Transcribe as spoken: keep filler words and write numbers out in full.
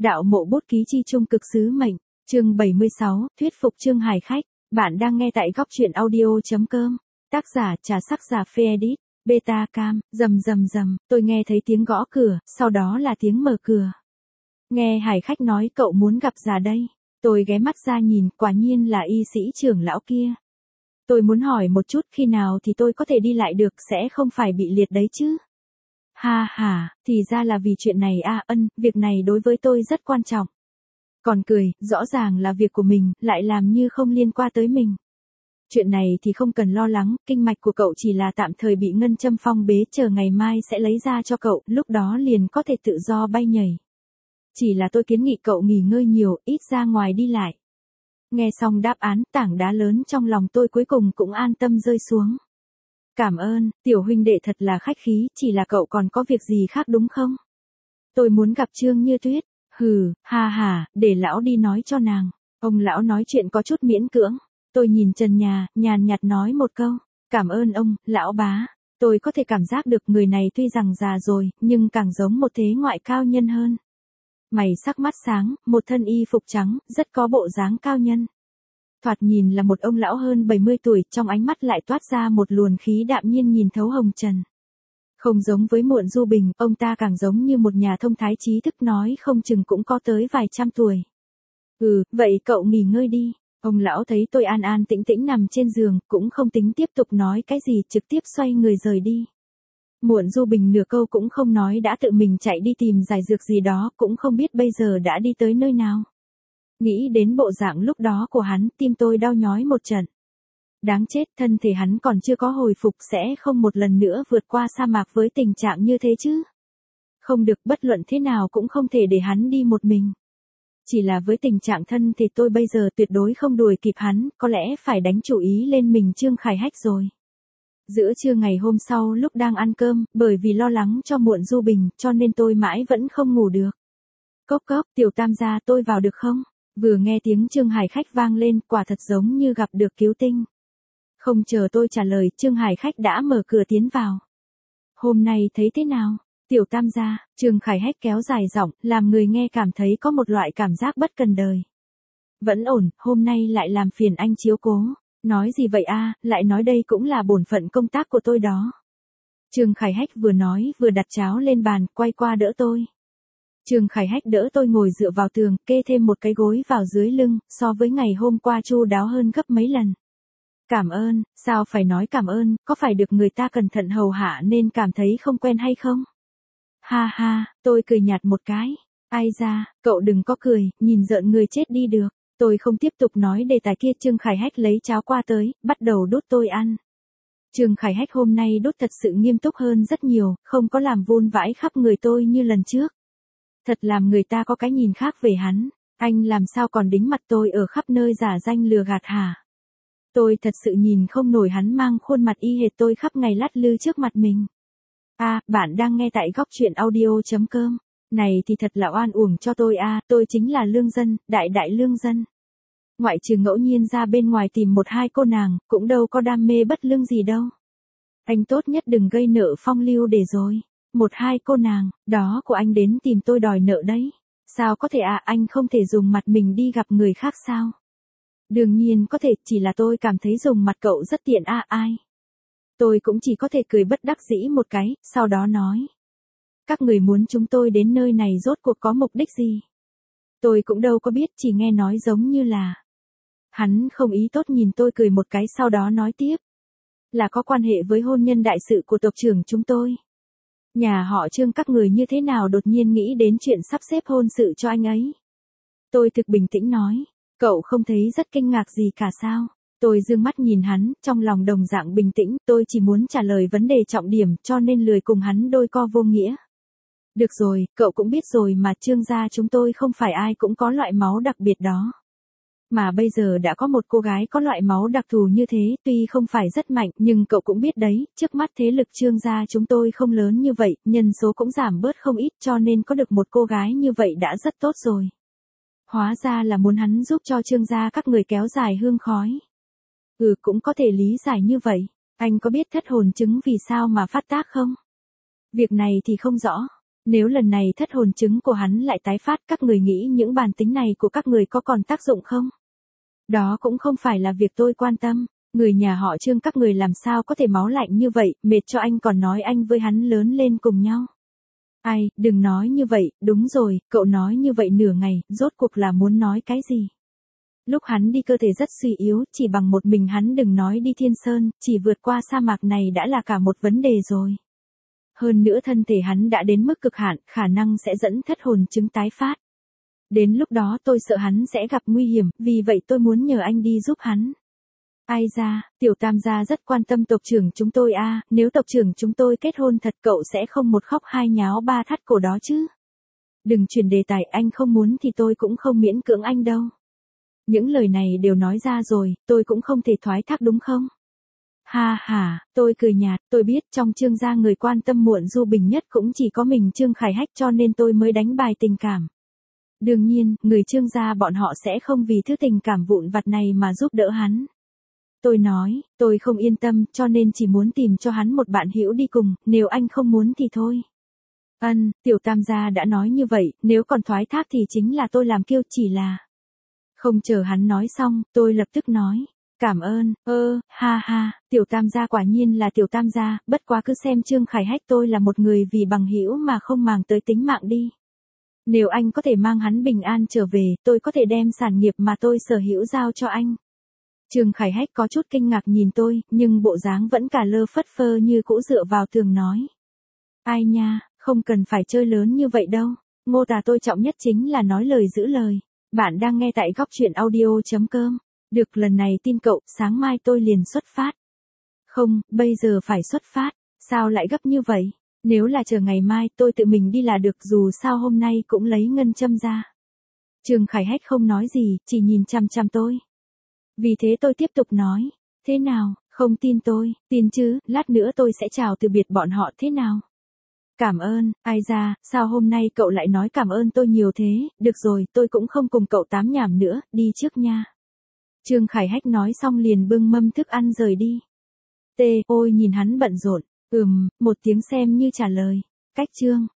Đạo mộ bút ký chi trung cực sứ mệnh, chương bảy mươi sáu, thuyết phục Trương Hải Khách. Bạn đang nghe tại góc truyện audio.com. Tác giả trà sắc giả phê edit, beta cam, rầm rầm rầm, tôi nghe thấy tiếng gõ cửa, sau đó là tiếng mở cửa. Nghe Hải Khách nói cậu muốn gặp già đây. Tôi ghé mắt ra nhìn, quả nhiên là y sĩ trưởng lão kia. Tôi muốn hỏi một chút khi nào thì tôi có thể đi lại được, sẽ không phải bị liệt đấy chứ. Ha ha, thì ra là vì chuyện này a, ân, việc này đối với tôi rất quan trọng. Còn cười, rõ ràng là việc của mình, lại làm như không liên quan tới mình. Chuyện này thì không cần lo lắng, kinh mạch của cậu chỉ là tạm thời bị ngân châm phong bế, chờ ngày mai sẽ lấy ra cho cậu, lúc đó liền có thể tự do bay nhảy. Chỉ là tôi kiến nghị cậu nghỉ ngơi nhiều, ít ra ngoài đi lại. Nghe xong đáp án, tảng đá lớn trong lòng tôi cuối cùng cũng an tâm rơi xuống. Cảm ơn, tiểu huynh đệ thật là khách khí, chỉ là cậu còn có việc gì khác đúng không? Tôi muốn gặp Trương Như Tuyết. Hừ, ha ha, để lão đi nói cho nàng. Ông lão nói chuyện có chút miễn cưỡng. Tôi nhìn trần nhà, nhàn nhạt nói một câu. Cảm ơn ông, lão bá. Tôi có thể cảm giác được người này tuy rằng già rồi, nhưng càng giống một thế ngoại cao nhân hơn. Mày sắc mắt sáng, một thân y phục trắng, rất có bộ dáng cao nhân. Thoạt nhìn là một ông lão hơn bảy mươi tuổi, trong ánh mắt lại toát ra một luồng khí đạm nhiên nhìn thấu hồng trần. Không giống với Muộn Du Bình, ông ta càng giống như một nhà thông thái trí thức, nói không chừng cũng có tới vài trăm tuổi. Ừ, vậy cậu nghỉ ngơi đi. Ông lão thấy tôi an an tĩnh tĩnh nằm trên giường, cũng không tính tiếp tục nói cái gì, trực tiếp xoay người rời đi. Muộn Du Bình nửa câu cũng không nói đã tự mình chạy đi tìm giải dược gì đó, cũng không biết bây giờ đã đi tới nơi nào. Nghĩ đến bộ dạng lúc đó của hắn, tim tôi đau nhói một trận. Đáng chết, thân thể hắn còn chưa có hồi phục, sẽ không một lần nữa vượt qua sa mạc với tình trạng như thế chứ. Không được, bất luận thế nào cũng không thể để hắn đi một mình. Chỉ là với tình trạng thân thì tôi bây giờ tuyệt đối không đuổi kịp hắn, có lẽ phải đánh chủ ý lên mình Trương Khải Hách rồi. Giữa trưa ngày hôm sau lúc đang ăn cơm, bởi vì lo lắng cho Muộn Du Bình, cho nên tôi mãi vẫn không ngủ được. Cốc cốc, tiểu tam gia, tôi vào được không? Vừa nghe tiếng Trương Hải Khách vang lên, quả thật giống như gặp được cứu tinh. Không chờ tôi trả lời, Trương Hải Khách đã mở cửa tiến vào. Hôm nay thấy thế nào? Tiểu tam gia, Trương Khải Hách kéo dài giọng, làm người nghe cảm thấy có một loại cảm giác bất cần đời. Vẫn ổn, hôm nay lại làm phiền anh chiếu cố. Nói gì vậy a, lại nói đây cũng là bổn phận công tác của tôi đó. Trương Khải Hách vừa nói vừa đặt cháo lên bàn, quay qua đỡ tôi. Trương Khải Hách đỡ tôi ngồi dựa vào tường, kê thêm một cái gối vào dưới lưng, so với ngày hôm qua chu đáo hơn gấp mấy lần. Cảm ơn, sao phải nói cảm ơn, có phải được người ta cẩn thận hầu hạ nên cảm thấy không quen hay không? Ha ha, tôi cười nhạt một cái. Ai da, cậu đừng có cười, nhìn rợn người chết đi được. Tôi không tiếp tục nói đề tài kia. Trương Khải Hách lấy cháo qua tới, bắt đầu đút tôi ăn. Trương Khải Hách hôm nay đút thật sự nghiêm túc hơn rất nhiều, không có làm vun vãi khắp người tôi như lần trước. Thật làm người ta có cái nhìn khác về hắn. Anh làm sao còn đính mặt tôi ở khắp nơi giả danh lừa gạt hả? Tôi thật sự nhìn không nổi hắn mang khuôn mặt y hệt tôi khắp ngày lắt lư trước mặt mình. À, bạn đang nghe tại góc truyện audio.com. Này thì thật là oan uổng cho tôi a, à, tôi chính là lương dân, đại đại lương dân. Ngoại trừ ngẫu nhiên ra bên ngoài tìm một hai cô nàng, cũng đâu có đam mê bất lương gì đâu. Anh tốt nhất đừng gây nợ phong lưu để rồi. Một hai cô nàng, đó của anh đến tìm tôi đòi nợ đấy. Sao có thể à, anh không thể dùng mặt mình đi gặp người khác sao? Đương nhiên có thể, chỉ là tôi cảm thấy dùng mặt cậu rất tiện à, ai? Tôi cũng chỉ có thể cười bất đắc dĩ một cái, sau đó nói. Các người muốn chúng tôi đến nơi này rốt cuộc có mục đích gì? Tôi cũng đâu có biết, chỉ nghe nói giống như là. Hắn không ý tốt nhìn tôi cười một cái, sau đó nói tiếp. Là có quan hệ với hôn nhân đại sự của tộc trưởng chúng tôi. Nhà họ Trương các người như thế nào đột nhiên nghĩ đến chuyện sắp xếp hôn sự cho anh ấy? Tôi thực bình tĩnh nói. Cậu không thấy rất kinh ngạc gì cả sao? Tôi dương mắt nhìn hắn, trong lòng đồng dạng bình tĩnh, tôi chỉ muốn trả lời vấn đề trọng điểm, cho nên lười cùng hắn đôi co vô nghĩa. Được rồi, cậu cũng biết rồi mà, Trương gia chúng tôi không phải ai cũng có loại máu đặc biệt đó. Mà bây giờ đã có một cô gái có loại máu đặc thù như thế, tuy không phải rất mạnh, nhưng cậu cũng biết đấy, trước mắt thế lực Trương gia chúng tôi không lớn như vậy, nhân số cũng giảm bớt không ít, cho nên có được một cô gái như vậy đã rất tốt rồi. Hóa ra là muốn hắn giúp cho Trương gia các người kéo dài hương khói. Ừ, cũng có thể lý giải như vậy. Anh có biết thất hồn chứng vì sao mà phát tác không? Việc này thì không rõ. Nếu lần này thất hồn chứng của hắn lại tái phát, các người nghĩ những bản tính này của các người có còn tác dụng không? Đó cũng không phải là việc tôi quan tâm. Người nhà họ Trương các người làm sao có thể máu lạnh như vậy, mệt cho anh còn nói anh với hắn lớn lên cùng nhau. Ai, đừng nói như vậy, đúng rồi, cậu nói như vậy nửa ngày, rốt cuộc là muốn nói cái gì? Lúc hắn đi cơ thể rất suy yếu, chỉ bằng một mình hắn đừng nói đi Thiên Sơn, chỉ vượt qua sa mạc này đã là cả một vấn đề rồi. Hơn nữa thân thể hắn đã đến mức cực hạn, khả năng sẽ dẫn thất hồn chứng tái phát. Đến lúc đó tôi sợ hắn sẽ gặp nguy hiểm, vì vậy tôi muốn nhờ anh đi giúp hắn. Ai ra, tiểu tam gia rất quan tâm tộc trưởng chúng tôi a, nếu tộc trưởng chúng tôi kết hôn thật cậu sẽ không một khóc hai nháo ba thắt cổ đó chứ. Đừng chuyển đề tài, anh không muốn thì tôi cũng không miễn cưỡng anh đâu. Những lời này đều nói ra rồi, tôi cũng không thể thoái thác đúng không? Ha ha, tôi cười nhạt, tôi biết trong Trương gia người quan tâm Muộn Du Bình nhất cũng chỉ có mình Trương Khải Hách cho nên tôi mới đánh bài tình cảm. Đương nhiên, người Trương gia bọn họ sẽ không vì thứ tình cảm vụn vặt này mà giúp đỡ hắn. Tôi nói, tôi không yên tâm cho nên chỉ muốn tìm cho hắn một bạn hữu đi cùng, nếu anh không muốn thì thôi. Ân, tiểu tam gia đã nói như vậy, nếu còn thoái thác thì chính là tôi làm kiêu, chỉ là... Không chờ hắn nói xong, tôi lập tức nói, cảm ơn, ơ, ha ha, tiểu tam gia quả nhiên là tiểu tam gia, bất quá cứ xem Trương Khải Hách tôi là một người vì bằng hữu mà không màng tới tính mạng đi. Nếu anh có thể mang hắn bình an trở về, tôi có thể đem sản nghiệp mà tôi sở hữu giao cho anh. Trương Khải Hách có chút kinh ngạc nhìn tôi, nhưng bộ dáng vẫn cả lơ phất phơ như cũ dựa vào tường nói. Ai nha, không cần phải chơi lớn như vậy đâu, Ngô Tà tôi trọng nhất chính là nói lời giữ lời. Bạn đang nghe tại góc truyện audio.com. Được, lần này tin cậu, sáng mai tôi liền xuất phát. Không, bây giờ phải xuất phát, sao lại gấp như vậy? Nếu là chờ ngày mai tôi tự mình đi là được, dù sao hôm nay cũng lấy ngân châm ra. Trương Khải Hách không nói gì, chỉ nhìn chăm chăm tôi. Vì thế tôi tiếp tục nói, thế nào, không tin tôi, tin chứ, lát nữa tôi sẽ chào từ biệt bọn họ thế nào? Cảm ơn, ai ra, sao hôm nay cậu lại nói cảm ơn tôi nhiều thế, được rồi, tôi cũng không cùng cậu tám nhảm nữa, đi trước nha. Trương Khải Hách nói xong liền bưng mâm thức ăn rời đi. Tê, ôi nhìn hắn bận rộn, ừm, một tiếng xem như trả lời. Cách Trương.